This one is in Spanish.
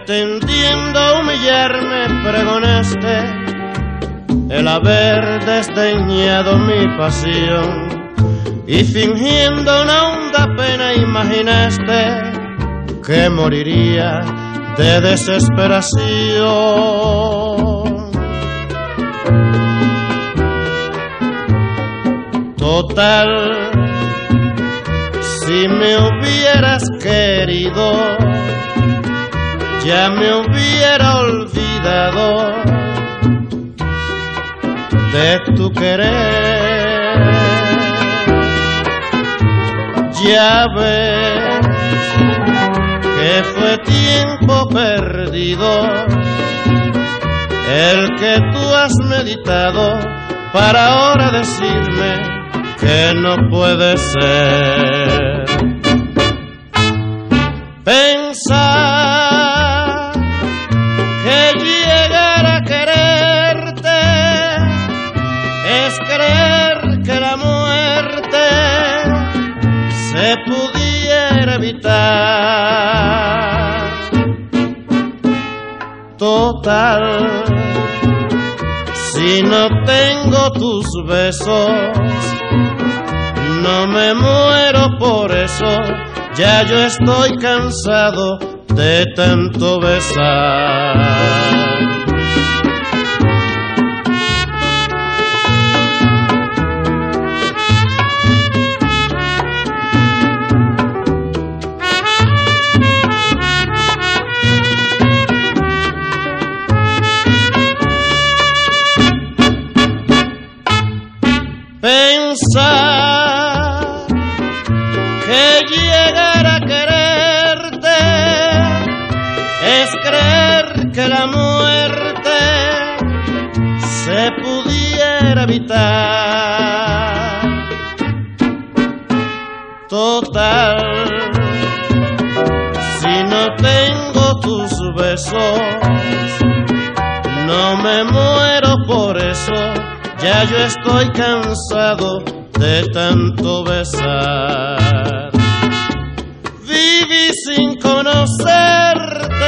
pretendiendo humillarme pregonaste el haber desdeñado mi pasión, y fingiendo una honda pena imaginaste que moriría de desesperación. Total, si me hubieras querido, ya me hubiera olvidado de tu querer. Ya ves que fue tiempo perdido el que tú has meditado para ahora decirme que no puede ser. Pensar que llegar a quererte es creer que la muerte se pudiera evitar. Total, si no tengo tus besos, no me muero por eso, ya yo estoy cansado de tanto besar. Pensar que llegar a quererte es creer que la muerte se pudiera evitar. Total, si no tengo tus besos, no me muero por eso, ya yo estoy cansado de tanto besar. Viví sin conocerte